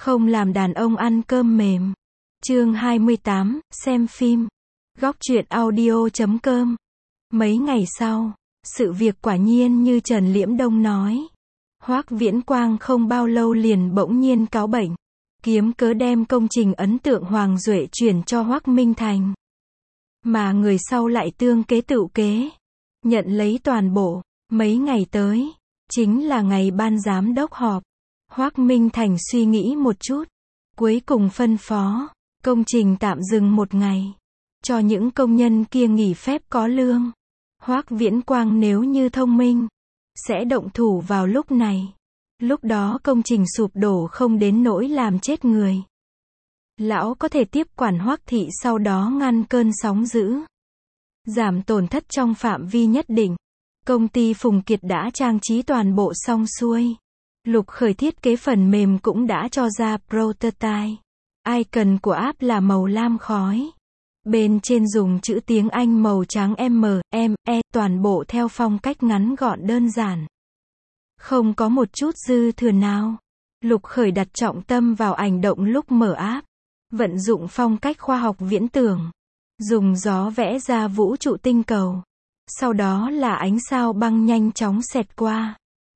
Không làm đàn ông ăn cơm mềm. Chương 28, xem phim. Góc truyện audio.com. Mấy ngày sau, sự việc quả nhiên như Trần Liễm Đông nói. Hoắc Viễn Quang không bao lâu liền bỗng nhiên cáu bệnh, kiếm cớ đem công trình ấn tượng Hoàng Duệ chuyển cho Hoắc Minh Thành. Mà người sau lại tương kế tựu kế, nhận lấy toàn bộ. Mấy ngày tới, chính là ngày ban giám đốc họp. Hoắc Minh Thành suy nghĩ một chút, cuối cùng phân phó, công trình tạm dừng một ngày, cho những công nhân kia nghỉ phép có lương. Hoắc Viễn Quang nếu như thông minh, sẽ động thủ vào lúc này. Lúc đó công trình sụp đổ không đến nỗi làm chết người. Lão có thể tiếp quản Hoắc thị, sau đó ngăn cơn sóng dữ, giảm tổn thất trong phạm vi nhất định. Công ty Phùng Kiệt đã trang trí toàn bộ xong xuôi. Lục Khởi thiết kế phần mềm cũng đã cho ra prototype. Icon của app là màu lam khói. Bên trên dùng chữ tiếng Anh màu trắng M, toàn bộ theo phong cách ngắn gọn đơn giản. Không có một chút dư thừa nào. Lục Khởi đặt trọng tâm vào ảnh động lúc mở app. Vận dụng phong cách khoa học viễn tưởng. Dùng gió vẽ ra vũ trụ tinh cầu. Sau đó là ánh sao băng nhanh chóng xẹt qua.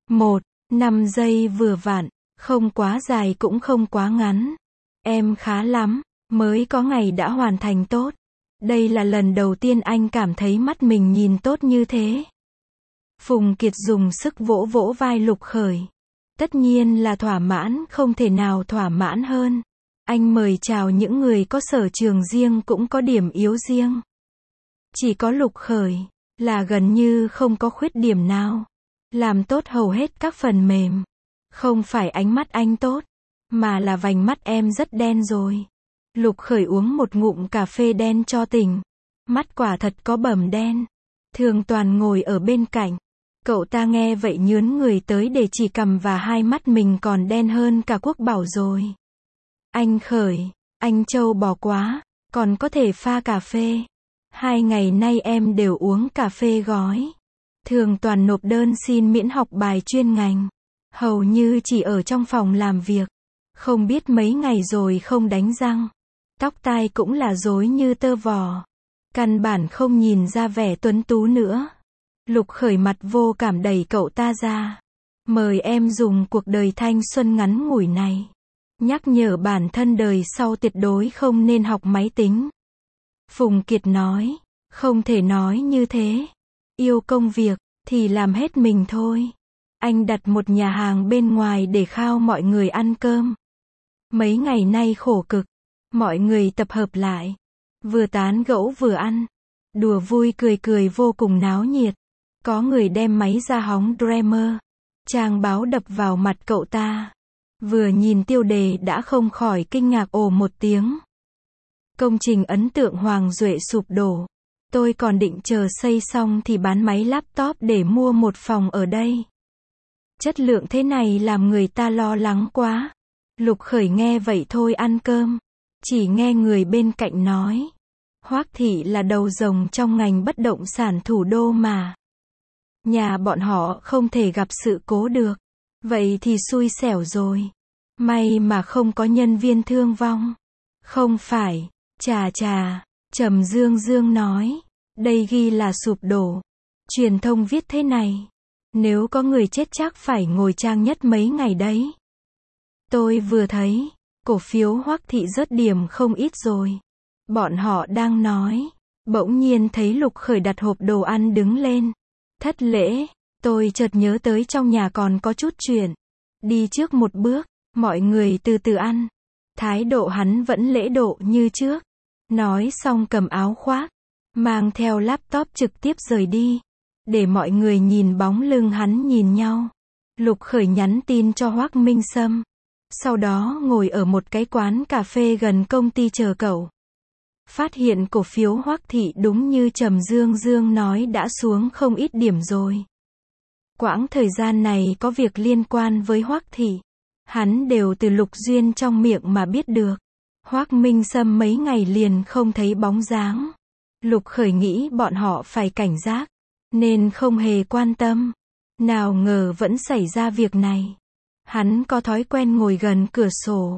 5 giây vừa vặn, không quá dài cũng không quá ngắn. Em khá lắm, mới có ngày đã hoàn thành tốt. Đây là lần đầu tiên anh cảm thấy mắt mình nhìn tốt như thế. Phùng Kiệt dùng sức vỗ vỗ vai Lục Khởi. Tất nhiên là thỏa mãn, không thể nào thỏa mãn hơn. Anh mời chào những người có sở trường riêng cũng có điểm yếu riêng. Chỉ có Lục Khởi là gần như không có khuyết điểm nào. Làm tốt hầu hết các phần mềm. Không phải ánh mắt anh tốt, mà là vành mắt em rất đen rồi. Lục Khởi uống một ngụm cà phê đen cho tỉnh. Mắt quả thật có bầm đen. Thường Toàn ngồi ở bên cạnh. Cậu ta nghe vậy nhướn người tới để chỉ cằm và hai mắt mình còn đen hơn cả Quốc Bảo rồi. Anh Khởi, anh trâu bò quá, còn có thể pha cà phê. 2 ngày nay em đều uống cà phê gói. Thường Toàn nộp đơn xin miễn học bài chuyên ngành. Hầu như chỉ ở trong phòng làm việc. Không biết mấy ngày rồi không đánh răng. Tóc tai cũng là rối như tơ vò. Căn bản không nhìn ra vẻ tuấn tú nữa. Lục Khởi mặt vô cảm đẩy cậu ta ra. Mời em dùng cuộc đời thanh xuân ngắn ngủi này. Nhắc nhở bản thân đời sau tuyệt đối không nên học máy tính. Phùng Kiệt nói, không thể nói như thế. Yêu công việc, thì làm hết mình thôi. Anh đặt một nhà hàng bên ngoài để khao mọi người ăn cơm. Mấy ngày nay khổ cực. Mọi người tập hợp lại. Vừa tán gẫu vừa ăn. Đùa vui cười cười vô cùng náo nhiệt. Có người đem máy ra hóng Dreamer. Trang báo đập vào mặt cậu ta. Vừa nhìn tiêu đề đã không khỏi kinh ngạc ồ một tiếng. Công trình ấn tượng Hoàng Duệ sụp đổ. Tôi còn định chờ xây xong thì bán máy laptop để mua một phòng ở đây. Chất lượng thế này làm người ta lo lắng quá. Lục Khởi nghe vậy thôi ăn cơm. Chỉ nghe người bên cạnh nói. Hoắc thị là đầu rồng trong ngành bất động sản thủ đô mà. Nhà bọn họ không thể gặp sự cố được. Vậy thì xui xẻo rồi. May mà không có nhân viên thương vong. Không phải, chà, Trầm Dương Dương nói. Đây ghi là sụp đổ. Truyền thông viết thế này. Nếu có người chết chắc phải ngồi trang nhất mấy ngày đấy. Tôi vừa thấy, cổ phiếu Hoắc thị rớt điểm không ít rồi. Bọn họ đang nói. Bỗng nhiên thấy Lục Khởi đặt hộp đồ ăn đứng lên. Thất lễ, tôi chợt nhớ tới trong nhà còn có chút chuyện. Đi trước một bước, mọi người từ từ ăn. Thái độ hắn vẫn lễ độ như trước. Nói xong cầm áo khoác, mang theo laptop trực tiếp rời đi. Để mọi người nhìn bóng lưng hắn nhìn nhau. Lục Khởi nhắn tin cho Hoắc Minh Sâm. Sau đó ngồi ở một cái quán cà phê gần công ty chờ cậu. Phát hiện cổ phiếu Hoắc thị đúng như Trầm Dương Dương nói đã xuống không ít điểm rồi. Quãng thời gian này có việc liên quan với Hoắc thị. Hắn đều từ Lục Duyên trong miệng mà biết được. Hoắc Minh Sâm mấy ngày liền không thấy bóng dáng. Lục Khởi nghĩ bọn họ phải cảnh giác, nên không hề quan tâm. Nào ngờ vẫn xảy ra việc này. Hắn có thói quen ngồi gần cửa sổ,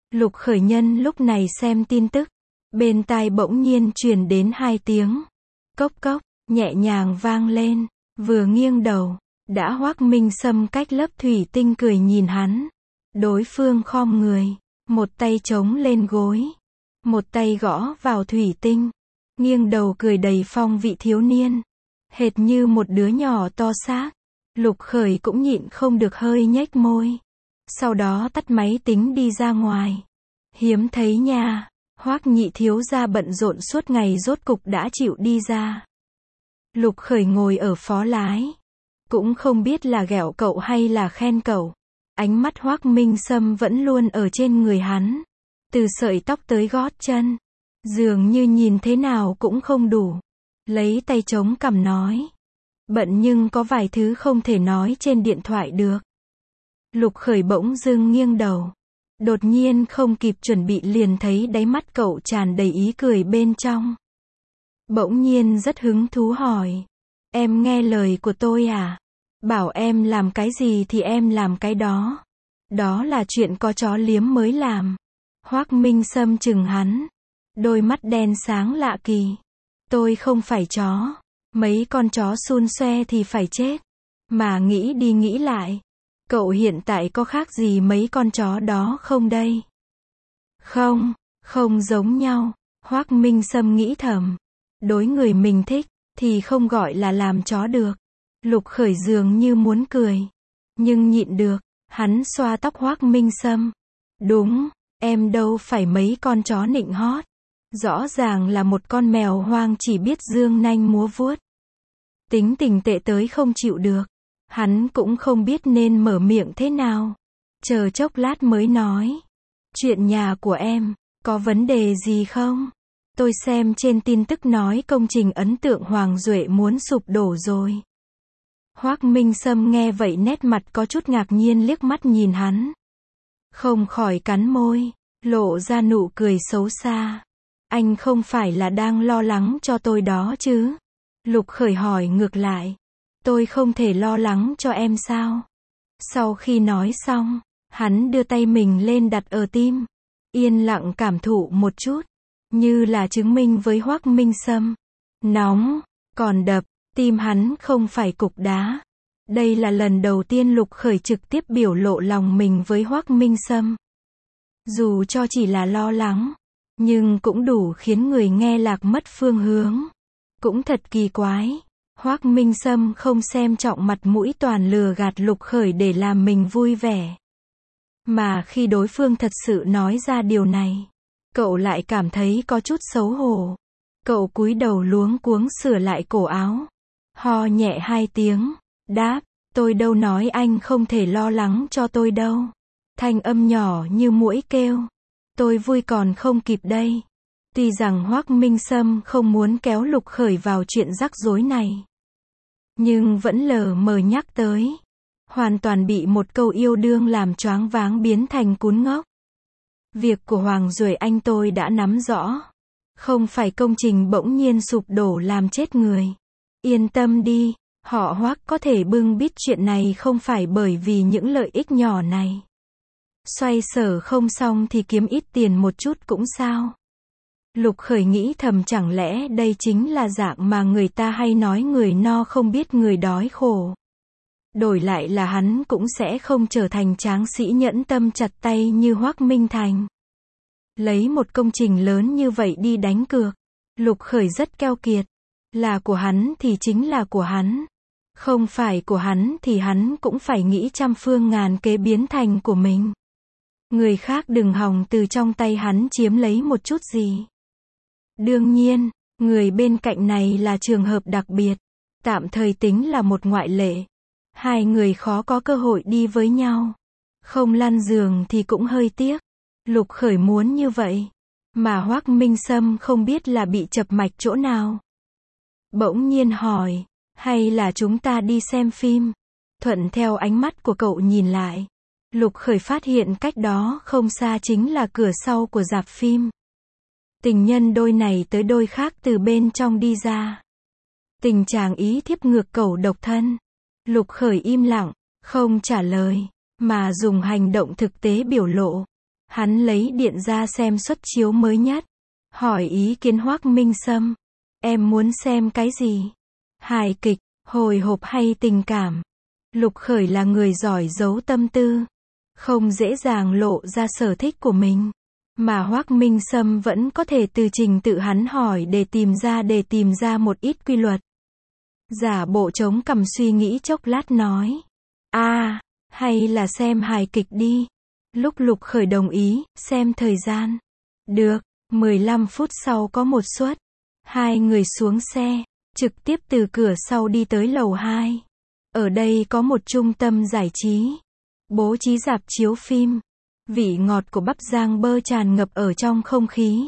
Lục Khởi Nhân lúc này xem tin tức, bên tai bỗng nhiên truyền đến 2 tiếng. Cốc cốc, nhẹ nhàng vang lên, vừa nghiêng đầu, đã Hoắc Minh Sâm cách lớp thủy tinh cười nhìn hắn. Đối phương khom người, một tay chống lên gối, một tay gõ vào thủy tinh, nghiêng đầu cười đầy phong vị thiếu niên, hệt như một đứa nhỏ to xác. Lục Khởi cũng nhịn không được hơi nhếch môi. Sau đó tắt máy tính đi ra ngoài. Hiếm thấy nha, Hoắc nhị thiếu gia bận rộn suốt ngày rốt cục đã chịu đi ra. Lục Khởi ngồi ở phó lái, cũng không biết là ghẹo cậu hay là khen cậu. Ánh mắt Hoắc Minh Sâm vẫn luôn ở trên người hắn, từ sợi tóc tới gót chân, dường như nhìn thế nào cũng không đủ. Lấy tay chống cằm nói, bận nhưng có vài thứ không thể nói trên điện thoại được. Lục Khởi bỗng dưng nghiêng đầu, đột nhiên không kịp chuẩn bị liền thấy đáy mắt cậu tràn đầy ý cười bên trong. Bỗng nhiên rất hứng thú hỏi, em nghe lời của tôi à? Bảo em làm cái gì thì em làm cái đó. Đó là chuyện có chó liếm mới làm. Hoắc Minh Sâm chừng hắn, đôi mắt đen sáng lạ kỳ. Tôi không phải chó, mấy con chó xun xoe thì phải chết. Mà nghĩ đi nghĩ lại, cậu hiện tại có khác gì mấy con chó đó không đây? Không, không giống nhau. Hoắc Minh Sâm nghĩ thầm, đối người mình thích thì không gọi là làm chó được. Lục Khởi dường như muốn cười, nhưng nhịn được. Hắn xoa tóc Hoắc Minh Sâm. Đúng, em đâu phải mấy con chó nịnh hót. Rõ ràng là một con mèo hoang chỉ biết dương nanh múa vuốt. Tính tình tệ tới không chịu được. Hắn cũng không biết nên mở miệng thế nào. Chờ chốc lát mới nói. Chuyện nhà của em, có vấn đề gì không? Tôi xem trên tin tức nói công trình ấn tượng Hoàng Duệ muốn sụp đổ rồi. Hoắc Minh Sâm nghe vậy nét mặt có chút ngạc nhiên liếc mắt nhìn hắn. Không khỏi cắn môi, lộ ra nụ cười xấu xa. Anh không phải là đang lo lắng cho tôi đó chứ? Lục Khởi hỏi ngược lại. Tôi không thể lo lắng cho em sao? Sau khi nói xong, hắn đưa tay mình lên đặt ở tim. Yên lặng cảm thụ một chút, như là chứng minh với Hoắc Minh Sâm. Nóng, còn đập. Tim hắn không phải cục đá. Đây là lần đầu tiên Lục Khởi trực tiếp biểu lộ lòng mình với Hoắc Minh Sâm. Dù cho chỉ là lo lắng, nhưng cũng đủ khiến người nghe lạc mất phương hướng. Cũng thật kỳ quái. Hoắc Minh Sâm không xem trọng mặt mũi toàn lừa gạt Lục Khởi để làm mình vui vẻ. Mà khi đối phương thật sự nói ra điều này, cậu lại cảm thấy có chút xấu hổ. Cậu cúi đầu luống cuống sửa lại cổ áo. Ho nhẹ 2 tiếng, đáp, tôi đâu nói anh không thể lo lắng cho tôi đâu. Thanh âm nhỏ như muỗi kêu. Tôi vui còn không kịp đây. Tuy rằng Hoắc Minh Sâm không muốn kéo Lục Khởi vào chuyện rắc rối này, nhưng vẫn lờ mờ nhắc tới. Hoàn toàn bị một câu yêu đương làm choáng váng biến thành cún ngốc. Việc của Hoàng Duệ anh tôi đã nắm rõ. Không phải công trình bỗng nhiên sụp đổ làm chết người. Yên tâm đi, họ Hoắc có thể bưng bít chuyện này không phải bởi vì những lợi ích nhỏ này. Xoay sở không xong thì kiếm ít tiền một chút cũng sao. Lục Khởi nghĩ thầm chẳng lẽ đây chính là dạng mà người ta hay nói người no không biết người đói khổ. Đổi lại là hắn cũng sẽ không trở thành tráng sĩ nhẫn tâm chặt tay như Hoắc Minh Thành. Lấy một công trình lớn như vậy đi đánh cược. Lục Khởi rất keo kiệt. Là của hắn thì chính là của hắn. Không phải của hắn thì hắn cũng phải nghĩ trăm phương ngàn kế biến thành của mình. Người khác đừng hòng từ trong tay hắn chiếm lấy một chút gì. Đương nhiên, người bên cạnh này là trường hợp đặc biệt. Tạm thời tính là một ngoại lệ. Hai người khó có cơ hội đi với nhau. Không lăn giường thì cũng hơi tiếc. Lục Khởi muốn như vậy. Mà Hoắc Minh Sâm không biết là bị chập mạch chỗ nào. Bỗng nhiên hỏi, hay là chúng ta đi xem phim? Thuận theo ánh mắt của cậu nhìn lại. Lục Khởi phát hiện cách đó không xa chính là cửa sau của rạp phim. Tình nhân đôi này tới đôi khác từ bên trong đi ra. Tình chàng ý thiếp ngược cẩu độc thân. Lục Khởi im lặng, không trả lời, mà dùng hành động thực tế biểu lộ. Hắn lấy điện ra xem suất chiếu mới nhất. Hỏi ý kiến Hoác Minh Sâm. Em muốn xem cái gì? Hài kịch, hồi hộp hay tình cảm? Lục Khởi là người giỏi giấu tâm tư, không dễ dàng lộ ra sở thích của mình. Mà Hoác Minh Sâm vẫn có thể từ trình tự hắn hỏi để tìm ra một ít quy luật. Giả bộ chống cằm suy nghĩ chốc lát nói. Hay là xem hài kịch đi. Lúc Lục Khởi đồng ý, xem thời gian. Được, 15 phút sau có một suất. Hai người xuống xe, trực tiếp từ cửa sau đi tới lầu 2. Ở đây có một trung tâm giải trí, bố trí rạp chiếu phim. Vị ngọt của bắp rang bơ tràn ngập ở trong không khí.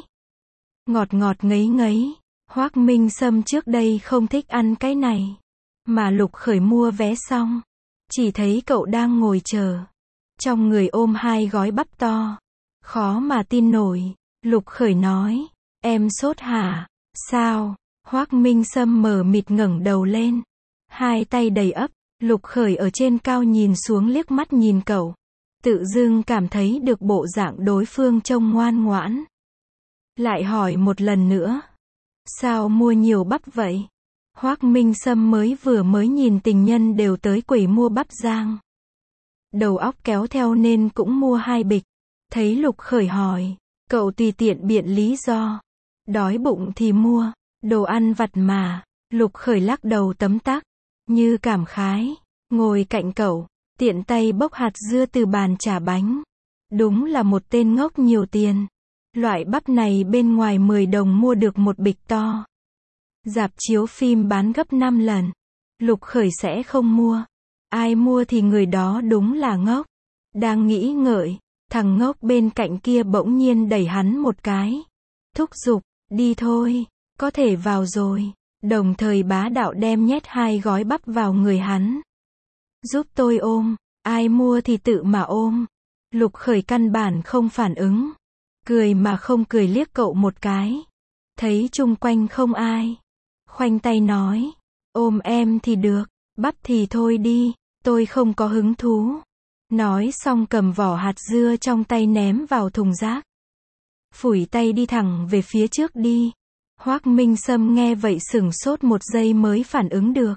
Ngọt ngọt ngấy ngấy. Hoác Minh Sâm trước đây không thích ăn cái này. Mà Lục Khởi mua vé xong, chỉ thấy cậu đang ngồi chờ. Trong người ôm 2 gói bắp to. Khó mà tin nổi. Lục Khởi nói. Em sốt hả? Sao? Hoác Minh Sâm mờ mịt ngẩng đầu lên. 2 tay đầy ắp. Lục Khởi ở trên cao nhìn xuống liếc mắt nhìn cậu. Tự dưng cảm thấy được bộ dạng đối phương trông ngoan ngoãn. Lại hỏi một lần nữa. Sao mua nhiều bắp vậy? Hoác Minh Sâm mới nhìn tình nhân đều tới quầy mua bắp rang. Đầu óc kéo theo nên cũng mua 2 bịch. Thấy Lục Khởi hỏi, cậu tùy tiện biện lý do. Đói bụng thì mua, đồ ăn vặt mà. Lục Khởi lắc đầu tấm tắc, như cảm khái, ngồi cạnh cậu, tiện tay bốc hạt dưa từ bàn chả bánh. Đúng là một tên ngốc nhiều tiền. Loại bắp này bên ngoài 10 đồng mua được một bịch to. Rạp chiếu phim bán gấp 5 lần. Lục Khởi sẽ không mua. Ai mua thì người đó đúng là ngốc. Đang nghĩ ngợi, thằng ngốc bên cạnh kia bỗng nhiên đẩy hắn một cái. Thúc giục, đi thôi, có thể vào rồi. Đồng thời bá đạo đem nhét 2 gói bắp vào người hắn. Giúp tôi ôm, ai mua thì tự mà ôm. Lục Khởi căn bản không phản ứng. Cười mà không cười liếc cậu một cái. Thấy chung quanh không ai. Khoanh tay nói, ôm em thì được, bắp thì thôi đi, tôi không có hứng thú. Nói xong cầm vỏ hạt dưa trong tay ném vào thùng rác. Phủi tay đi thẳng về phía trước đi. Hoác Minh Sâm nghe vậy sửng sốt một giây mới phản ứng được.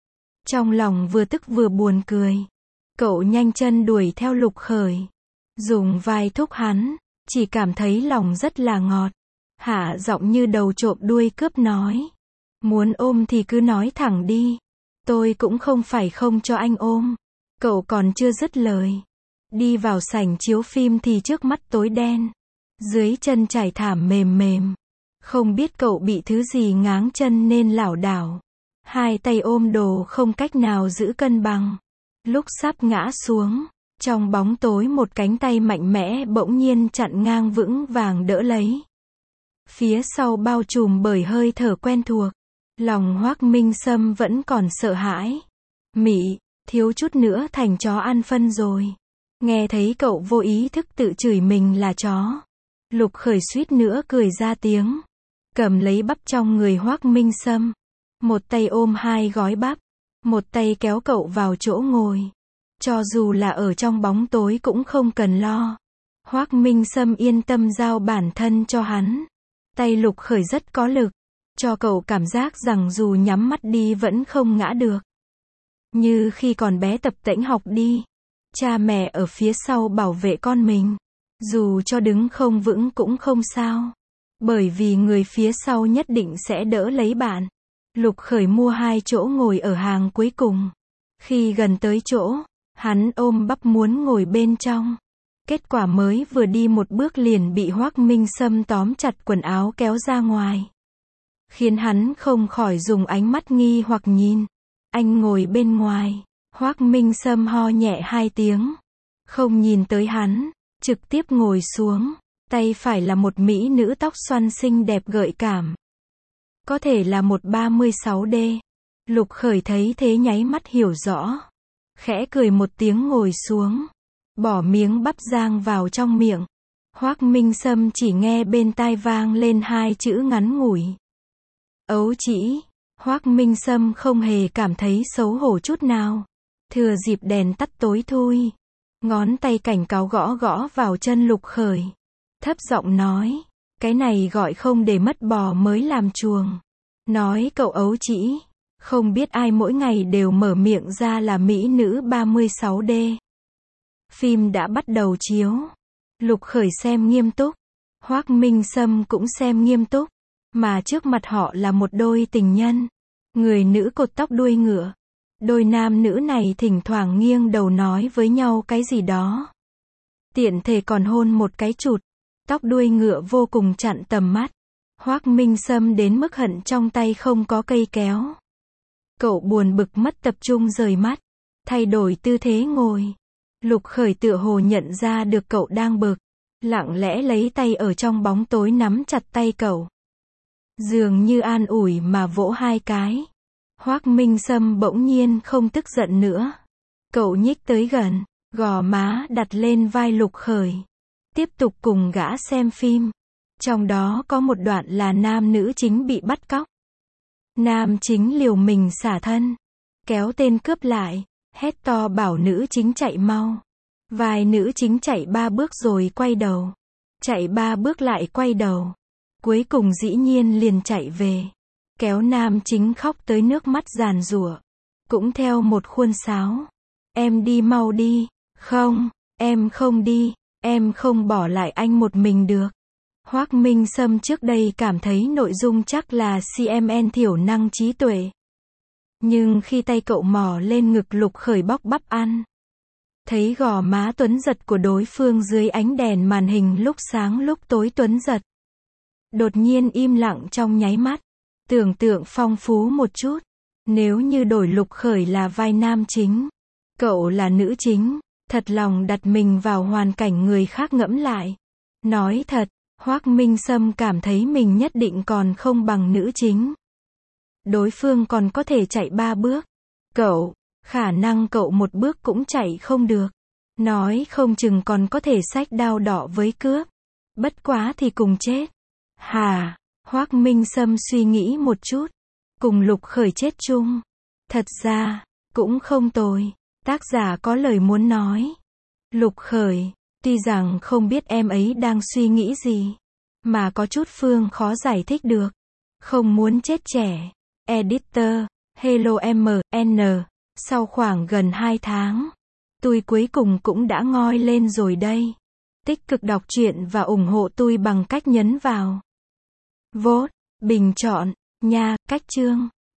Trong lòng vừa tức vừa buồn cười. Cậu nhanh chân đuổi theo Lục Khởi. Dùng vai thúc hắn, chỉ cảm thấy lòng rất là ngọt. Hạ giọng như đầu trộm đuôi cướp nói. Muốn ôm thì cứ nói thẳng đi. Tôi cũng không phải không cho anh ôm. Cậu còn chưa dứt lời. Đi vào sảnh chiếu phim thì trước mắt tối đen. Dưới chân trải thảm mềm mềm. Không biết cậu bị thứ gì ngáng chân nên lảo đảo. 2 tay ôm đồ không cách nào giữ cân bằng. Lúc sắp ngã xuống, trong bóng tối một cánh tay mạnh mẽ bỗng nhiên chặn ngang vững vàng đỡ lấy. Phía sau bao trùm bởi hơi thở quen thuộc. Lòng Hoác Minh Sâm vẫn còn sợ hãi. Mị, thiếu chút nữa thành chó ăn phân rồi. Nghe thấy cậu vô ý thức tự chửi mình là chó. Lục Khởi suýt nữa cười ra tiếng. Cầm lấy bắp trong người Hoác Minh Sâm. Một tay ôm 2 gói bắp. Một tay kéo cậu vào chỗ ngồi. Cho dù là ở trong bóng tối cũng không cần lo. Hoác Minh Sâm yên tâm giao bản thân cho hắn. Tay Lục Khởi rất có lực. Cho cậu cảm giác rằng dù nhắm mắt đi vẫn không ngã được. Như khi còn bé tập tễnh học đi. Cha mẹ ở phía sau bảo vệ con mình. Dù cho đứng không vững cũng không sao. Bởi vì người phía sau nhất định sẽ đỡ lấy bạn. Lục Khởi mua 2 chỗ ngồi ở hàng cuối cùng. Khi gần tới chỗ, hắn ôm bắp muốn ngồi bên trong. Kết quả mới vừa đi một bước liền bị Hoác Minh Sâm tóm chặt quần áo kéo ra ngoài. Khiến hắn không khỏi dùng ánh mắt nghi hoặc nhìn. Anh ngồi bên ngoài. Hoác Minh Sâm ho nhẹ 2 tiếng. Không nhìn tới hắn. Trực tiếp ngồi xuống. Tay phải là một mỹ nữ tóc xoăn xinh đẹp gợi cảm. Có thể là một 36D. Lục Khởi thấy thế nháy mắt hiểu rõ. Khẽ cười một tiếng ngồi xuống. Bỏ miếng bắp rang vào trong miệng. Hoác Minh Sâm chỉ nghe bên tai vang lên 2 chữ ngắn ngủi. Ấu chỉ. Hoác Minh Sâm không hề cảm thấy xấu hổ chút nào. Thừa dịp đèn tắt tối thui. Ngón tay cảnh cáo gõ gõ vào chân Lục Khởi. Thấp giọng nói, cái này gọi không để mất bò mới làm chuồng. Nói cậu ấu trĩ, không biết ai mỗi ngày đều mở miệng ra là mỹ nữ 36D. Phim đã bắt đầu chiếu. Lục Khởi xem nghiêm túc. Hoác Minh Sâm cũng xem nghiêm túc. Mà trước mặt họ là một đôi tình nhân. Người nữ cột tóc đuôi ngựa. Đôi nam nữ này thỉnh thoảng nghiêng đầu nói với nhau cái gì đó. Tiện thể còn hôn một cái chụt. Tóc đuôi ngựa vô cùng chặn tầm mắt. Hoác Minh Sâm đến mức hận trong tay không có cây kéo. Cậu buồn bực mất tập trung rời mắt. Thay đổi tư thế ngồi. Lục Khởi tựa hồ nhận ra được cậu đang bực. Lặng lẽ lấy tay ở trong bóng tối nắm chặt tay cậu. Dường như an ủi mà vỗ hai cái. Hoác Minh Sâm bỗng nhiên không tức giận nữa. Cậu nhích tới gần, gò má đặt lên vai Lục Khởi. Tiếp tục cùng gã xem phim. Trong đó có một đoạn là nam nữ chính bị bắt cóc. Nam chính liều mình xả thân. Kéo tên cướp lại. Hét to bảo nữ chính chạy mau. Vài nữ chính chạy 3 bước rồi quay đầu. Chạy 3 bước lại quay đầu. Cuối cùng dĩ nhiên liền chạy về. Kéo nam chính khóc tới nước mắt giàn giụa. Cũng theo một khuôn sáo. Em đi mau đi. Không, em không đi. Em không bỏ lại anh một mình được. Hoác Minh Sâm trước đây cảm thấy nội dung chắc là CMN thiểu năng trí tuệ. Nhưng khi tay cậu mò lên ngực Lục Khởi bóc bắp ăn. Thấy gò má tuấn giật của đối phương dưới ánh đèn màn hình lúc sáng lúc tối tuấn giật. Đột nhiên im lặng trong nháy mắt. Tưởng tượng phong phú một chút. Nếu như đổi Lục Khởi là vai nam chính. Cậu là nữ chính. Thật lòng đặt mình vào hoàn cảnh người khác ngẫm lại. Nói thật, Hoác Minh Sâm cảm thấy mình nhất định còn không bằng nữ chính. Đối phương còn có thể chạy 3 bước. Cậu, khả năng cậu một bước cũng chạy không được. Nói không chừng còn có thể xách đao đỏ với cướp. Bất quá thì cùng chết. Hà, Hoác Minh Sâm suy nghĩ một chút. Cùng Lục Khởi chết chung. Thật ra, cũng không tồi. Tác giả có lời muốn nói. Lục Khởi, tuy rằng không biết em ấy đang suy nghĩ gì. Mà có chút Phương khó giải thích được. Không muốn chết trẻ. Editor, Hello MN. Sau khoảng gần 2 tháng. Tôi cuối cùng cũng đã ngoi lên rồi đây. Tích cực đọc truyện và ủng hộ tôi bằng cách nhấn vào vote, bình chọn, nha, cách chương.